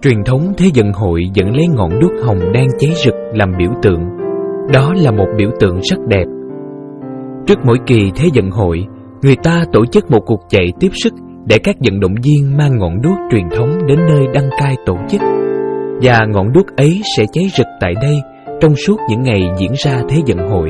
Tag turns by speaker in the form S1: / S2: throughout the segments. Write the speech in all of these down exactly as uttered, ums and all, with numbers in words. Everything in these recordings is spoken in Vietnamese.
S1: Truyền thống Thế vận hội vẫn lấy ngọn đuốc hồng đang cháy rực làm biểu tượng. Đó là một biểu tượng rất đẹp. Trước mỗi kỳ Thế vận hội, người ta tổ chức một cuộc chạy tiếp sức để các vận động viên mang ngọn đuốc truyền thống đến nơi đăng cai tổ chức. Và ngọn đuốc ấy sẽ cháy rực tại đây trong suốt những ngày diễn ra Thế vận hội.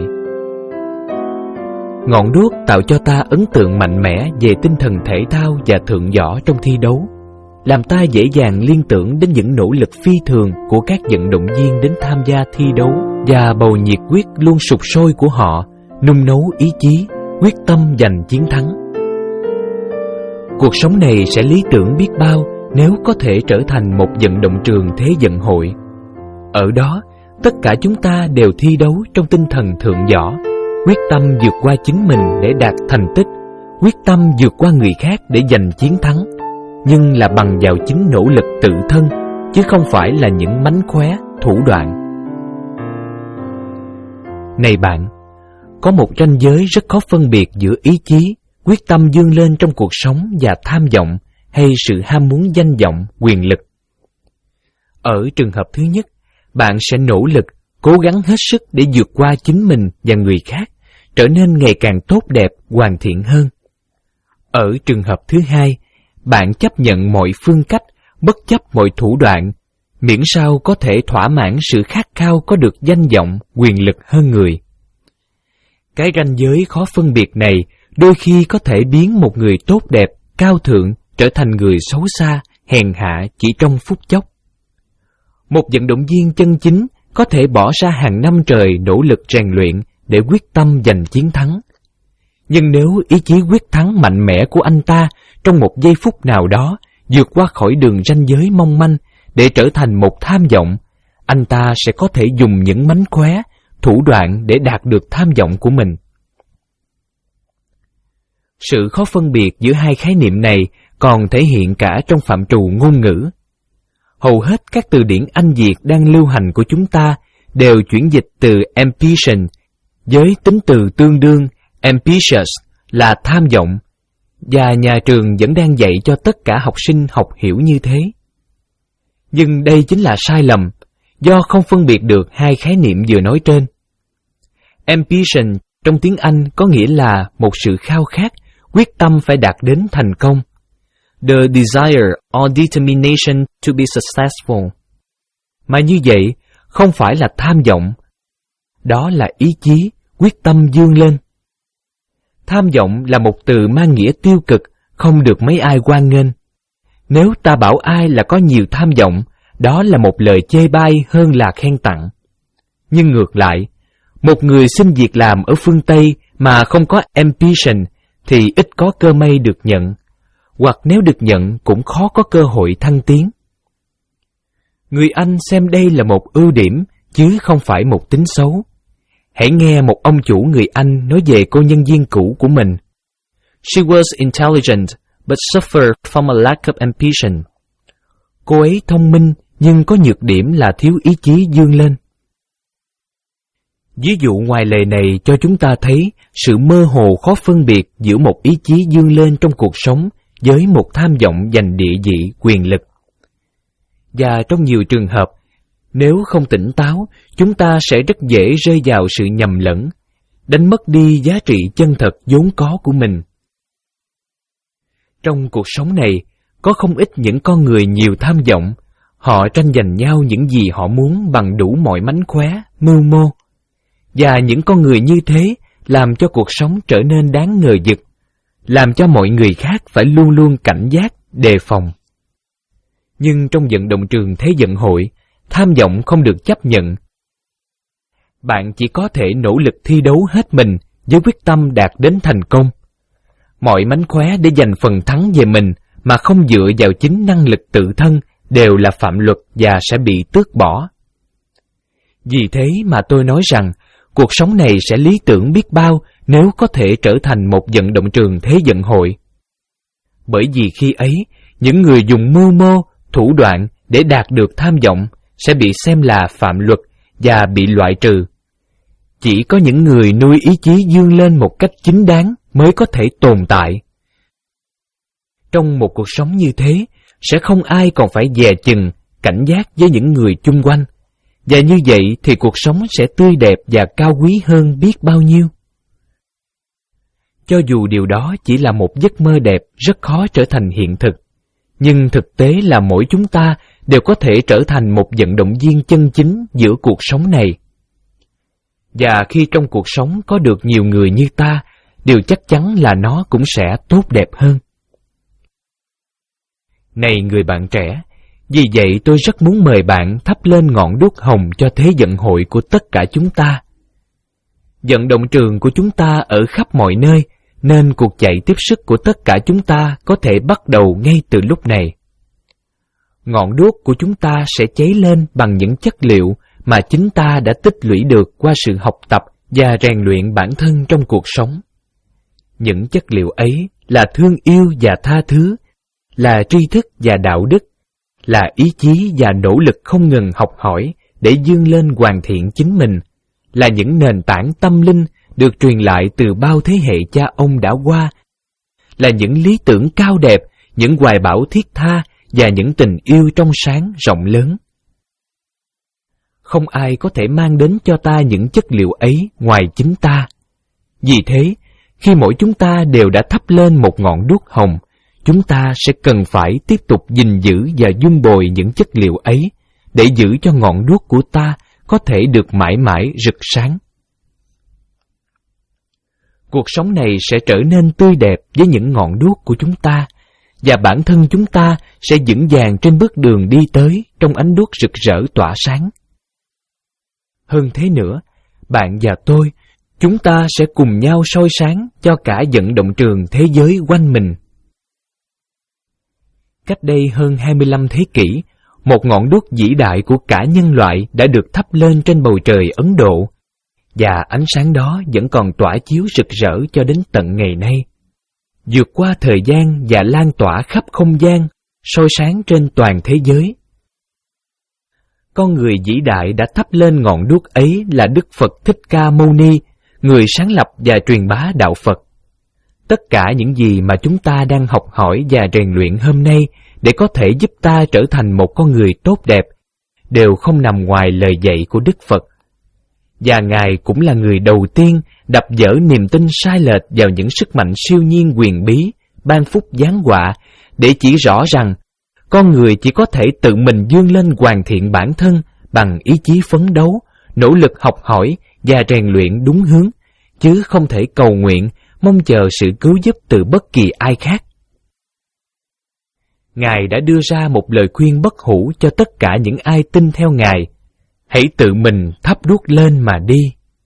S1: Ngọn đuốc tạo cho ta ấn tượng mạnh mẽ về tinh thần thể thao và thượng võ trong thi đấu, làm ta dễ dàng liên tưởng đến những nỗ lực phi thường của các vận động viên đến tham gia thi đấu và bầu nhiệt huyết luôn sục sôi của họ, nung nấu ý chí, quyết tâm giành chiến thắng. Cuộc sống này sẽ lý tưởng biết bao nếu có thể trở thành một vận động trường Thế vận hội. Ở đó, tất cả chúng ta đều thi đấu trong tinh thần thượng võ, quyết tâm vượt qua chính mình để đạt thành tích, quyết tâm vượt qua người khác để giành chiến thắng, nhưng là bằng vào chính nỗ lực tự thân, chứ không phải là những mánh khóe, thủ đoạn. Này bạn, có một ranh giới rất khó phân biệt giữa ý chí, quyết tâm vươn lên trong cuộc sống và tham vọng hay sự ham muốn danh vọng, quyền lực. Ở trường hợp thứ nhất, bạn sẽ nỗ lực, cố gắng hết sức để vượt qua chính mình và người khác, trở nên ngày càng tốt đẹp, hoàn thiện hơn. Ở trường hợp thứ hai, bạn chấp nhận mọi phương cách, bất chấp mọi thủ đoạn, miễn sao có thể thỏa mãn sự khát khao có được danh vọng, quyền lực hơn người. Cái ranh giới khó phân biệt này đôi khi có thể biến một người tốt đẹp, cao thượng trở thành người xấu xa, hèn hạ chỉ trong phút chốc. Một vận động viên chân chính có thể bỏ ra hàng năm trời nỗ lực rèn luyện để quyết tâm giành chiến thắng. Nhưng nếu ý chí quyết thắng mạnh mẽ của anh ta trong một giây phút nào đó vượt qua khỏi đường ranh giới mong manh để trở thành một tham vọng, anh ta sẽ có thể dùng những mánh khóe, thủ đoạn để đạt được tham vọng của mình. Sự khó phân biệt giữa hai khái niệm này còn thể hiện cả trong phạm trù ngôn ngữ. Hầu hết các từ điển Anh Việt đang lưu hành của chúng ta đều chuyển dịch từ ambition với tính từ tương đương ambitious là tham vọng, và nhà trường vẫn đang dạy cho tất cả học sinh học hiểu như thế. Nhưng đây chính là sai lầm, do không phân biệt được hai khái niệm vừa nói trên. Ambition trong tiếng Anh có nghĩa là một sự khao khát, quyết tâm phải đạt đến thành công. The desire or determination to be successful. Mà như vậy, không phải là tham vọng. Đó là ý chí, quyết tâm vươn lên. Tham vọng là một từ mang nghĩa tiêu cực, không được mấy ai hoan nghênh. Nếu ta bảo ai là có nhiều tham vọng, đó là một lời chê bai hơn là khen tặng. Nhưng ngược lại, một người xin việc làm ở phương Tây mà không có ambition thì ít có cơ may được nhận, hoặc nếu được nhận cũng khó có cơ hội thăng tiến. Người Anh xem đây là một ưu điểm, chứ không phải một tính xấu. Hãy nghe một ông chủ người Anh nói về cô nhân viên cũ của mình. She was intelligent, but suffered from a lack of ambition. Cô ấy thông minh, nhưng có nhược điểm là thiếu ý chí vươn lên. Ví dụ ngoài lề này cho chúng ta thấy sự mơ hồ khó phân biệt giữa một ý chí vươn lên trong cuộc sống với một tham vọng giành địa vị, quyền lực. Và trong nhiều trường hợp, nếu không tỉnh táo, chúng ta sẽ rất dễ rơi vào sự nhầm lẫn, đánh mất đi giá trị chân thật vốn có của mình. Trong cuộc sống này, có không ít những con người nhiều tham vọng, họ tranh giành nhau những gì họ muốn bằng đủ mọi mánh khóe, mưu mô. Và những con người như thế làm cho cuộc sống trở nên đáng ngờ vực, làm cho mọi người khác phải luôn luôn cảnh giác, đề phòng. Nhưng trong vận động trường Thế vận hội, tham vọng không được chấp nhận. Bạn chỉ có thể nỗ lực thi đấu hết mình với quyết tâm đạt đến thành công. Mọi mánh khóe để giành phần thắng về mình mà không dựa vào chính năng lực tự thân đều là phạm luật và sẽ bị tước bỏ. Vì thế mà tôi nói rằng, cuộc sống này sẽ lý tưởng biết bao nếu có thể trở thành một vận động trường Thế vận hội. Bởi vì khi ấy, những người dùng mưu mô, thủ đoạn để đạt được tham vọng sẽ bị xem là phạm luật và bị loại trừ. Chỉ có những người nuôi ý chí vươn lên một cách chính đáng mới có thể tồn tại. Trong một cuộc sống như thế, sẽ không ai còn phải dè chừng, cảnh giác với những người chung quanh, và như vậy thì cuộc sống sẽ tươi đẹp và cao quý hơn biết bao nhiêu. Cho dù điều đó chỉ là một giấc mơ đẹp rất khó trở thành hiện thực, nhưng thực tế là mỗi chúng ta đều có thể trở thành một vận động viên chân chính giữa cuộc sống này. Và khi trong cuộc sống có được nhiều người như ta, điều chắc chắn là nó cũng sẽ tốt đẹp hơn. Này người bạn trẻ, vì vậy tôi rất muốn mời bạn thắp lên ngọn đuốc hồng cho thế vận hội của tất cả chúng ta. Vận động trường của chúng ta ở khắp mọi nơi, nên cuộc chạy tiếp sức của tất cả chúng ta có thể bắt đầu ngay từ lúc này. Ngọn đuốc của chúng ta sẽ cháy lên bằng những chất liệu mà chính ta đã tích lũy được qua sự học tập và rèn luyện bản thân trong cuộc sống. Những chất liệu ấy là thương yêu và tha thứ, là tri thức và đạo đức, là ý chí và nỗ lực không ngừng học hỏi để vươn lên hoàn thiện chính mình, là những nền tảng tâm linh được truyền lại từ bao thế hệ cha ông đã qua, là những lý tưởng cao đẹp, những hoài bão thiết tha và những tình yêu trong sáng rộng lớn. Không ai có thể mang đến cho ta những chất liệu ấy ngoài chính ta. Vì thế, khi mỗi chúng ta đều đã thắp lên một ngọn đuốc hồng, chúng ta sẽ cần phải tiếp tục gìn giữ và vun bồi những chất liệu ấy, để giữ cho ngọn đuốc của ta có thể được mãi mãi rực sáng. Cuộc sống này sẽ trở nên tươi đẹp với những ngọn đuốc của chúng ta, và bản thân chúng ta sẽ vững vàng trên bước đường đi tới trong ánh đuốc rực rỡ tỏa sáng. Hơn thế nữa, bạn và tôi, chúng ta sẽ cùng nhau soi sáng cho cả vận động trường thế giới quanh mình. Cách đây hơn hai mươi lăm thế kỷ, một ngọn đuốc vĩ đại của cả nhân loại đã được thắp lên trên bầu trời Ấn Độ, và ánh sáng đó vẫn còn tỏa chiếu rực rỡ cho đến tận ngày nay, vượt qua thời gian và lan tỏa khắp không gian, soi sáng trên toàn thế giới. Con người vĩ đại đã thắp lên ngọn đuốc ấy là Đức Phật Thích Ca Mâu Ni, người sáng lập và truyền bá đạo Phật. Tất cả những gì mà chúng ta đang học hỏi và rèn luyện hôm nay để có thể giúp ta trở thành một con người tốt đẹp, đều không nằm ngoài lời dạy của Đức Phật. Và Ngài cũng là người đầu tiên đập vỡ niềm tin sai lệch vào những sức mạnh siêu nhiên quyền bí, ban phúc giáng họa, để chỉ rõ rằng con người chỉ có thể tự mình vươn lên hoàn thiện bản thân bằng ý chí phấn đấu, nỗ lực học hỏi và rèn luyện đúng hướng, chứ không thể cầu nguyện, mong chờ sự cứu giúp từ bất kỳ ai khác. Ngài đã đưa ra một lời khuyên bất hủ cho tất cả những ai tin theo Ngài: hãy tự mình thắp đuốc lên mà đi.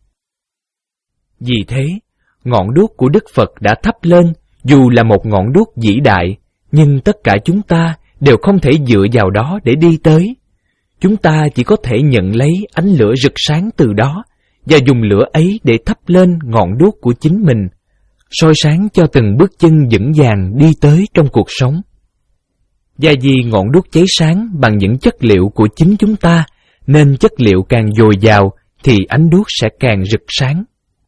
S1: Vì thế, ngọn đuốc của Đức Phật đã thắp lên dù là một ngọn đuốc vĩ đại, nhưng tất cả chúng ta đều không thể dựa vào đó để đi tới. Chúng ta chỉ có thể nhận lấy ánh lửa rực sáng từ đó và dùng lửa ấy để thắp lên ngọn đuốc của chính mình, soi sáng cho từng bước chân vững vàng đi tới trong cuộc sống. Và vì ngọn đuốc cháy sáng bằng những chất liệu của chính chúng ta, nên chất liệu càng dồi dào thì ánh đuốc sẽ càng rực sáng.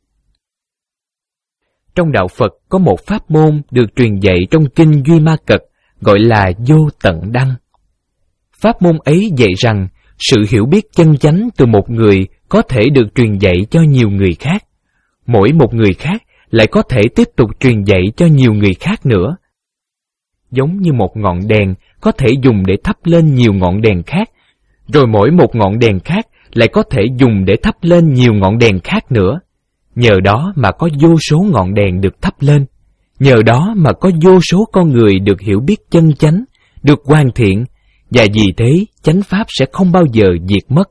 S1: Trong đạo Phật có một pháp môn được truyền dạy trong kinh Duy Ma Cật, gọi là vô tận đăng. Pháp môn ấy dạy rằng sự hiểu biết chân chánh từ một người có thể được truyền dạy cho nhiều người khác. Mỗi một người khác lại có thể tiếp tục truyền dạy cho nhiều người khác nữa. Giống như một ngọn đèn có thể dùng để thắp lên nhiều ngọn đèn khác, rồi mỗi một ngọn đèn khác lại có thể dùng để thắp lên nhiều ngọn đèn khác nữa. Nhờ đó mà có vô số ngọn đèn được thắp lên. Nhờ đó mà có vô số con người được hiểu biết chân chánh, được hoàn thiện, và vì thế chánh pháp sẽ không bao giờ diệt mất.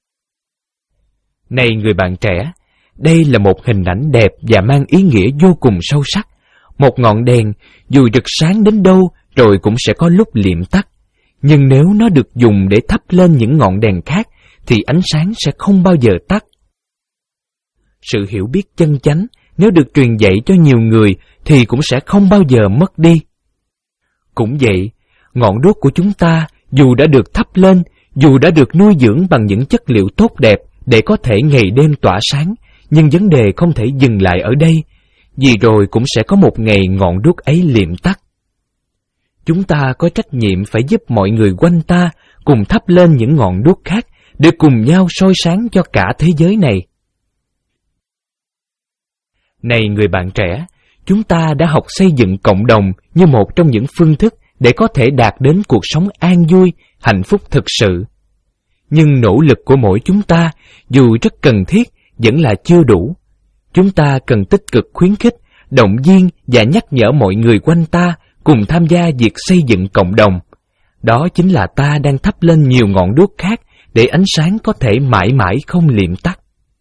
S1: Này người bạn trẻ, đây là một hình ảnh đẹp và mang ý nghĩa vô cùng sâu sắc. Một ngọn đèn, dù rực sáng đến đâu rồi cũng sẽ có lúc liệm tắt. Nhưng nếu nó được dùng để thắp lên những ngọn đèn khác, thì ánh sáng sẽ không bao giờ tắt. Sự hiểu biết chân chánh, nếu được truyền dạy cho nhiều người, thì cũng sẽ không bao giờ mất đi. Cũng vậy, ngọn đuốc của chúng ta, dù đã được thắp lên, dù đã được nuôi dưỡng bằng những chất liệu tốt đẹp để có thể ngày đêm tỏa sáng, nhưng vấn đề không thể dừng lại ở đây, vì rồi cũng sẽ có một ngày ngọn đuốc ấy liệm tắt. Chúng ta có trách nhiệm phải giúp mọi người quanh ta cùng thắp lên những ngọn đuốc khác để cùng nhau soi sáng cho cả thế giới này. Này người bạn trẻ, chúng ta đã học xây dựng cộng đồng như một trong những phương thức để có thể đạt đến cuộc sống an vui, hạnh phúc thực sự. Nhưng nỗ lực của mỗi chúng ta, dù rất cần thiết, vẫn là chưa đủ. Chúng ta cần tích cực khuyến khích, động viên và nhắc nhở mọi người quanh ta cùng tham gia việc xây dựng cộng đồng. Đó chính là ta đang thắp lên nhiều ngọn đuốc khác để ánh sáng có thể mãi mãi không liệm tắt.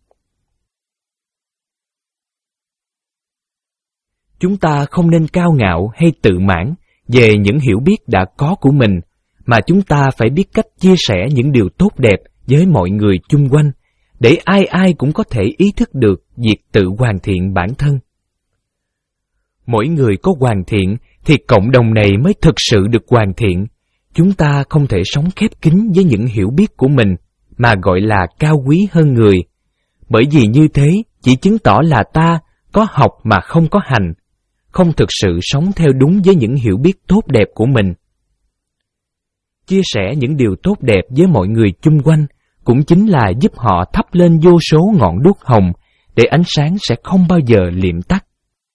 S1: Chúng ta không nên cao ngạo hay tự mãn về những hiểu biết đã có của mình, mà chúng ta phải biết cách chia sẻ những điều tốt đẹp với mọi người chung quanh, để ai ai cũng có thể ý thức được việc tự hoàn thiện bản thân. Mỗi người có hoàn thiện thì cộng đồng này mới thực sự được hoàn thiện. Chúng ta không thể sống khép kín với những hiểu biết của mình, mà gọi là cao quý hơn người, bởi vì như thế chỉ chứng tỏ là ta có học mà không có hành, không thực sự sống theo đúng với những hiểu biết tốt đẹp của mình. Chia sẻ những điều tốt đẹp với mọi người chung quanh cũng chính là giúp họ thắp lên vô số ngọn đuốc hồng, để ánh sáng sẽ không bao giờ liệm tắt.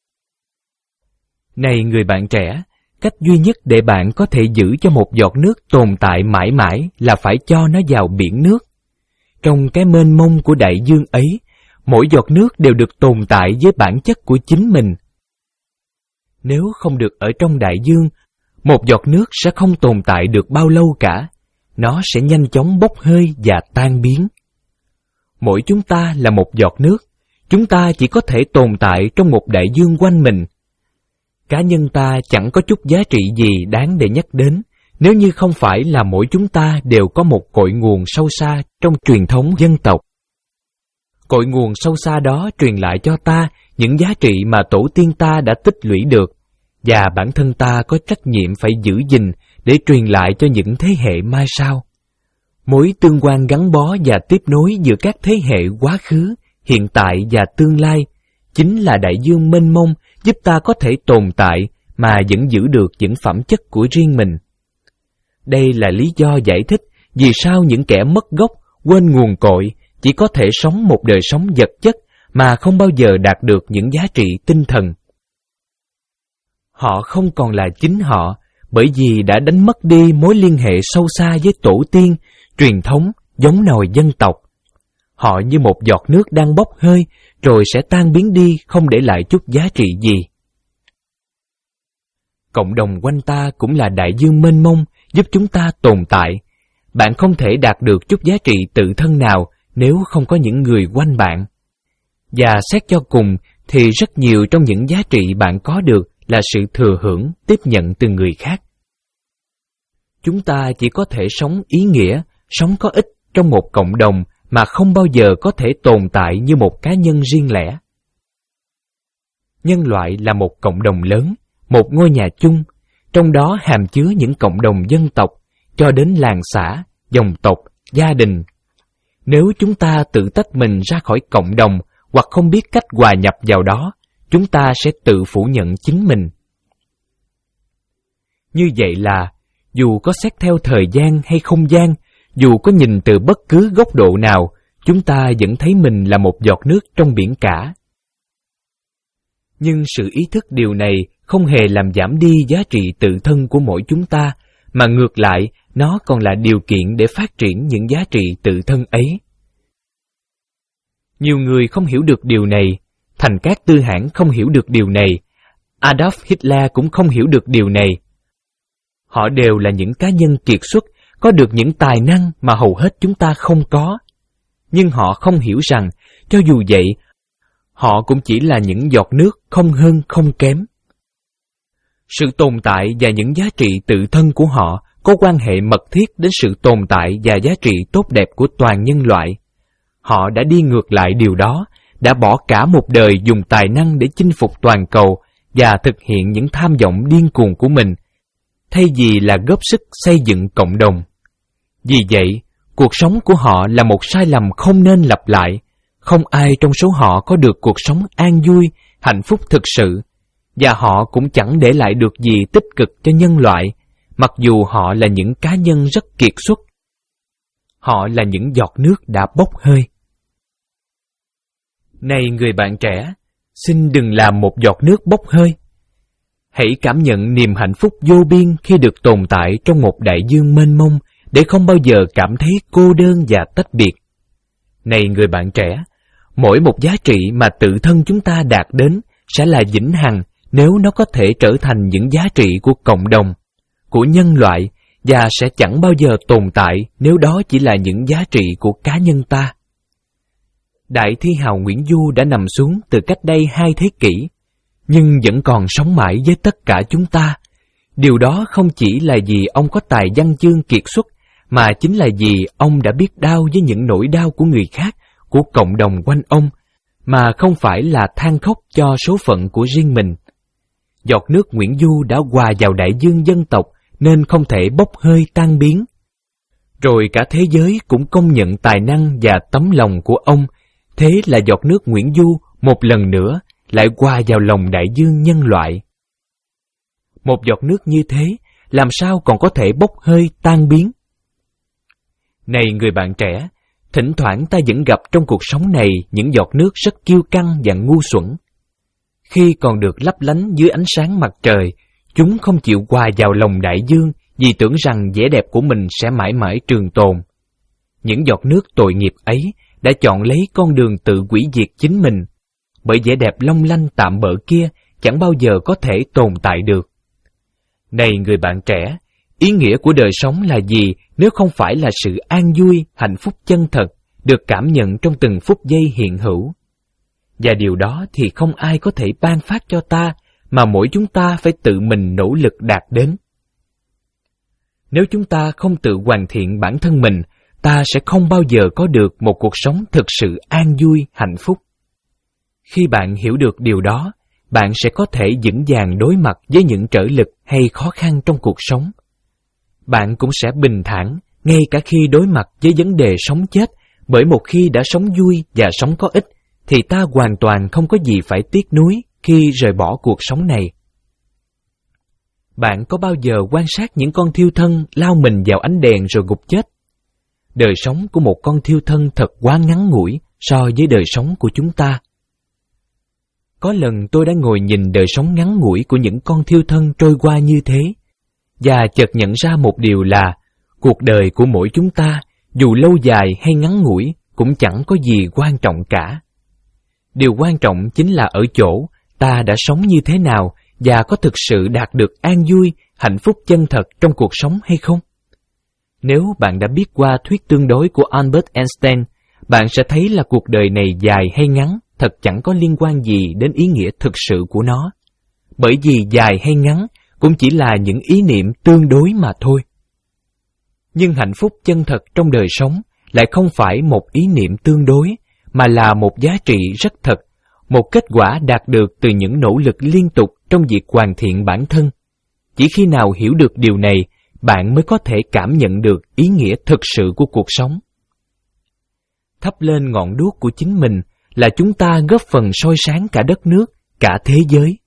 S1: Này người bạn trẻ, cách duy nhất để bạn có thể giữ cho một giọt nước tồn tại mãi mãi là phải cho nó vào biển nước. Trong cái mênh mông của đại dương ấy, mỗi giọt nước đều được tồn tại với bản chất của chính mình. Nếu không được ở trong đại dương, một giọt nước sẽ không tồn tại được bao lâu cả. Nó sẽ nhanh chóng bốc hơi và tan biến. Mỗi chúng ta là một giọt nước, chúng ta chỉ có thể tồn tại trong một đại dương quanh mình. Cá nhân ta chẳng có chút giá trị gì đáng để nhắc đến, nếu như không phải là mỗi chúng ta đều có một cội nguồn sâu xa trong truyền thống dân tộc. Cội nguồn sâu xa đó truyền lại cho ta những giá trị mà tổ tiên ta đã tích lũy được, và bản thân ta có trách nhiệm phải giữ gìn để truyền lại cho những thế hệ mai sau. Mối tương quan gắn bó và tiếp nối giữa các thế hệ quá khứ, hiện tại và tương lai chính là đại dương mênh mông giúp ta có thể tồn tại mà vẫn giữ được những phẩm chất của riêng mình. Đây là lý do giải thích vì sao những kẻ mất gốc, quên nguồn cội chỉ có thể sống một đời sống vật chất mà không bao giờ đạt được những giá trị tinh thần. Họ không còn là chính họ, bởi vì đã đánh mất đi mối liên hệ sâu xa với tổ tiên, truyền thống, giống nòi dân tộc. Họ như một giọt nước đang bốc hơi, rồi sẽ tan biến đi không để lại chút giá trị gì. Cộng đồng quanh ta cũng là đại dương mênh mông giúp chúng ta tồn tại. Bạn không thể đạt được chút giá trị tự thân nào nếu không có những người quanh bạn. Và xét cho cùng thì rất nhiều trong những giá trị bạn có được là sự thừa hưởng, tiếp nhận từ người khác. Chúng ta chỉ có thể sống ý nghĩa, sống có ích trong một cộng đồng mà không bao giờ có thể tồn tại như một cá nhân riêng lẻ. Nhân loại là một cộng đồng lớn, một ngôi nhà chung, trong đó hàm chứa những cộng đồng dân tộc, cho đến làng xã, dòng tộc, gia đình. Nếu chúng ta tự tách mình ra khỏi cộng đồng hoặc không biết cách hòa nhập vào đó, chúng ta sẽ tự phủ nhận chính mình. Như vậy là, dù có xét theo thời gian hay không gian, dù có nhìn từ bất cứ góc độ nào, chúng ta vẫn thấy mình là một giọt nước trong biển cả. Nhưng sự ý thức điều này không hề làm giảm đi giá trị tự thân của mỗi chúng ta, mà ngược lại, nó còn là điều kiện để phát triển những giá trị tự thân ấy. Nhiều người không hiểu được điều này, Thành Cát Tư Hãn không hiểu được điều này, Adolf Hitler cũng không hiểu được điều này. Họ đều là những cá nhân kiệt xuất, có được những tài năng mà hầu hết chúng ta không có. Nhưng họ không hiểu rằng, cho dù vậy, họ cũng chỉ là những giọt nước không hơn không kém. Sự tồn tại và những giá trị tự thân của họ có quan hệ mật thiết đến sự tồn tại và giá trị tốt đẹp của toàn nhân loại. Họ đã đi ngược lại điều đó, đã bỏ cả một đời dùng tài năng để chinh phục toàn cầu và thực hiện những tham vọng điên cuồng của mình, thay vì là góp sức xây dựng cộng đồng. Vì vậy, cuộc sống của họ là một sai lầm không nên lặp lại. Không ai trong số họ có được cuộc sống an vui, hạnh phúc thực sự, và họ cũng chẳng để lại được gì tích cực cho nhân loại, mặc dù họ là những cá nhân rất kiệt xuất họ là những giọt nước đã bốc hơi. Này người bạn trẻ, xin đừng làm một giọt nước bốc hơi. Hãy cảm nhận niềm hạnh phúc vô biên khi được tồn tại trong một đại dương mênh mông, để không bao giờ cảm thấy cô đơn và tách biệt. Này người bạn trẻ, mỗi một giá trị mà tự thân chúng ta đạt đến sẽ là vĩnh hằng nếu nó có thể trở thành những giá trị của cộng đồng, của nhân loại, và sẽ chẳng bao giờ tồn tại nếu đó chỉ là những giá trị của cá nhân ta. Đại thi hào Nguyễn Du đã nằm xuống từ cách đây hai thế kỷ, nhưng vẫn còn sống mãi với tất cả chúng ta. Điều đó không chỉ là vì ông có tài văn chương kiệt xuất, mà chính là vì ông đã biết đau với những nỗi đau của người khác, của cộng đồng quanh ông, mà không phải là than khóc cho số phận của riêng mình. Giọt nước Nguyễn Du đã hòa vào đại dương dân tộc nên không thể bốc hơi tan biến. Rồi cả thế giới cũng công nhận tài năng và tấm lòng của ông, thế là giọt nước Nguyễn Du một lần nữa lại hòa vào lòng đại dương nhân loại. Một giọt nước như thế làm sao còn có thể bốc hơi tan biến? Này người bạn trẻ, thỉnh thoảng ta vẫn gặp trong cuộc sống này những giọt nước rất kiêu căng và ngu xuẩn. Khi còn được lấp lánh dưới ánh sáng mặt trời, chúng không chịu hòa vào lòng đại dương vì tưởng rằng vẻ đẹp của mình sẽ mãi mãi trường tồn. Những giọt nước tội nghiệp ấy đã chọn lấy con đường tự hủy diệt chính mình, bởi vẻ đẹp long lanh tạm bợ kia chẳng bao giờ có thể tồn tại được. Này người bạn trẻ, ý nghĩa của đời sống là gì nếu không phải là sự an vui, hạnh phúc chân thật, được cảm nhận trong từng phút giây hiện hữu? Và điều đó thì không ai có thể ban phát cho ta, mà mỗi chúng ta phải tự mình nỗ lực đạt đến. Nếu chúng ta không tự hoàn thiện bản thân mình, ta sẽ không bao giờ có được một cuộc sống thực sự an vui, hạnh phúc. Khi bạn hiểu được điều đó, bạn sẽ có thể vững vàng đối mặt với những trở lực hay khó khăn trong cuộc sống. Bạn cũng sẽ bình thản, ngay cả khi đối mặt với vấn đề sống chết, bởi một khi đã sống vui và sống có ích, thì ta hoàn toàn không có gì phải tiếc nuối khi rời bỏ cuộc sống này. Bạn có bao giờ quan sát những con thiêu thân lao mình vào ánh đèn rồi gục chết? Đời sống của một con thiêu thân thật quá ngắn ngủi so với đời sống của chúng ta. Có lần tôi đã ngồi nhìn đời sống ngắn ngủi của những con thiêu thân trôi qua như thế, và chợt nhận ra một điều là, cuộc đời của mỗi chúng ta, dù lâu dài hay ngắn ngủi, cũng chẳng có gì quan trọng cả. Điều quan trọng chính là ở chỗ ta đã sống như thế nào và có thực sự đạt được an vui, hạnh phúc chân thật trong cuộc sống hay không. Nếu bạn đã biết qua thuyết tương đối của Albert Einstein, bạn sẽ thấy là cuộc đời này dài hay ngắn thật chẳng có liên quan gì đến ý nghĩa thực sự của nó. Bởi vì dài hay ngắn cũng chỉ là những ý niệm tương đối mà thôi. Nhưng hạnh phúc chân thật trong đời sống lại không phải một ý niệm tương đối, mà là một giá trị rất thật, một kết quả đạt được từ những nỗ lực liên tục trong việc hoàn thiện bản thân. Chỉ khi nào hiểu được điều này, bạn mới có thể cảm nhận được ý nghĩa thực sự của cuộc sống. Thắp lên ngọn đuốc của chính mình là chúng ta góp phần soi sáng cả đất nước, cả thế giới.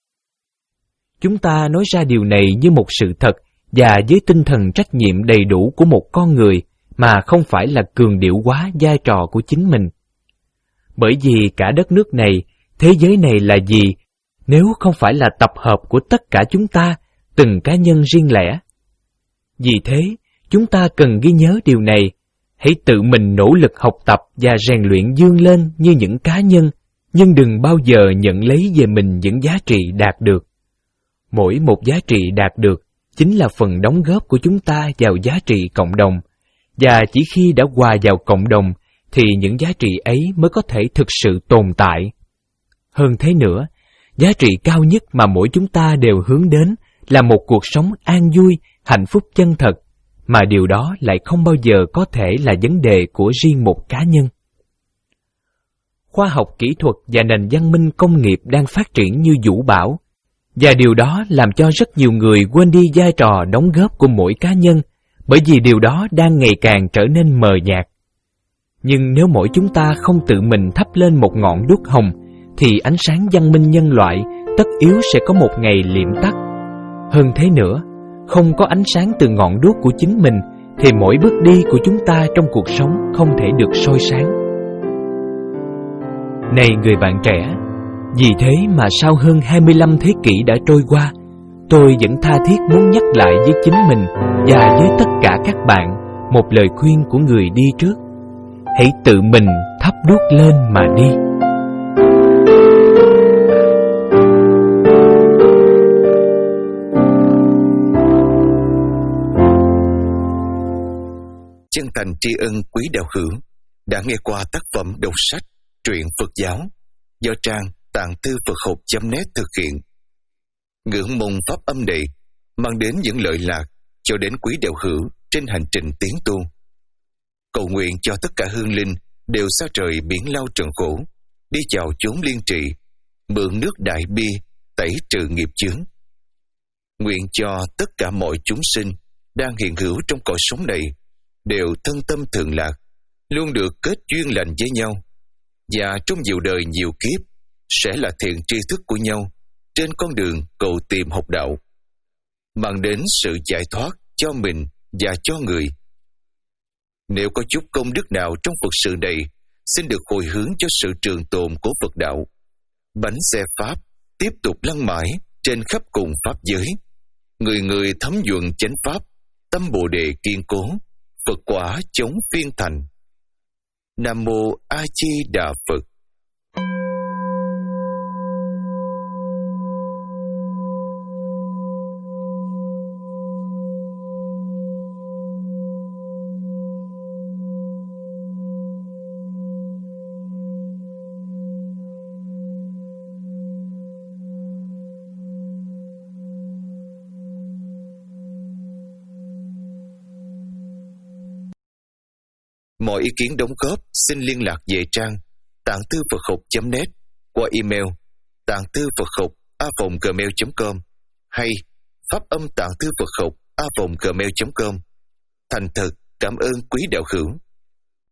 S1: Chúng ta nói ra điều này như một sự thật và với tinh thần trách nhiệm đầy đủ của một con người, mà không phải là cường điệu quá vai trò của chính mình. Bởi vì cả đất nước này, thế giới này là gì nếu không phải là tập hợp của tất cả chúng ta, từng cá nhân riêng lẻ? Vì thế, chúng ta cần ghi nhớ điều này. Hãy tự mình nỗ lực học tập và rèn luyện vươn lên như những cá nhân, nhưng đừng bao giờ nhận lấy về mình những giá trị đạt được. Mỗi một giá trị đạt được chính là phần đóng góp của chúng ta vào giá trị cộng đồng, và chỉ khi đã hòa vào cộng đồng thì những giá trị ấy mới có thể thực sự tồn tại. Hơn thế nữa, giá trị cao nhất mà mỗi chúng ta đều hướng đến là một cuộc sống an vui, hạnh phúc chân thật, mà điều đó lại không bao giờ có thể là vấn đề của riêng một cá nhân. Khoa học kỹ thuật và nền văn minh công nghiệp đang phát triển như vũ bão, và điều đó làm cho rất nhiều người quên đi vai trò đóng góp của mỗi cá nhân, bởi vì điều đó đang ngày càng trở nên mờ nhạt. Nhưng nếu mỗi chúng ta không tự mình thắp lên một ngọn đuốc hồng, thì ánh sáng văn minh nhân loại tất yếu sẽ có một ngày liệm tắt. Hơn thế nữa, không có ánh sáng từ ngọn đuốc của chính mình, thì mỗi bước đi của chúng ta trong cuộc sống không thể được soi sáng. Này người bạn trẻ, vì thế mà sau hơn hai mươi lăm thế kỷ đã trôi qua, tôi vẫn tha thiết muốn nhắc lại với chính mình và với tất cả các bạn một lời khuyên của người đi trước. Hãy tự mình thắp đuốc lên mà đi.
S2: Chân thành tri ân quý đạo hữu đã nghe qua tác phẩm đọc sách Truyện Phật giáo do trang tạng thư Phật học chấm net thực hiện. Ngưỡng mong pháp âm này mang đến những lợi lạc cho đến quý đạo hữu trên hành trình tiến tu. Cầu nguyện cho tất cả hương linh đều xa trời biển lao trần khổ, đi chào chốn liên trị, mượn nước đại bi tẩy trừ nghiệp chướng. Nguyện cho tất cả mọi chúng sinh đang hiện hữu trong cõi sống này đều thân tâm thường lạc, luôn được kết duyên lành với nhau, và trong nhiều đời nhiều kiếp sẽ là thiện tri thức của nhau trên con đường cầu tìm học đạo, mang đến sự giải thoát cho mình và cho người. Nếu có chút công đức nào trong Phật sự này, xin được hồi hướng cho sự trường tồn của Phật đạo. Bánh xe Pháp tiếp tục lăn mãi trên khắp cùng Pháp giới. Người người thấm nhuận chánh Pháp, tâm Bồ Đề kiên cố, Phật quả chống phiên thành. Nam Mô A Di Đà Phật. Mọi ý kiến đóng góp xin liên lạc về trang tạng thư Phật học chấm net qua email tạng thư Phật học a còng gmail chấm com hay pháp âm tạng thư Phật học a còng gmail chấm com. Thành thật cảm ơn quý đạo hữu.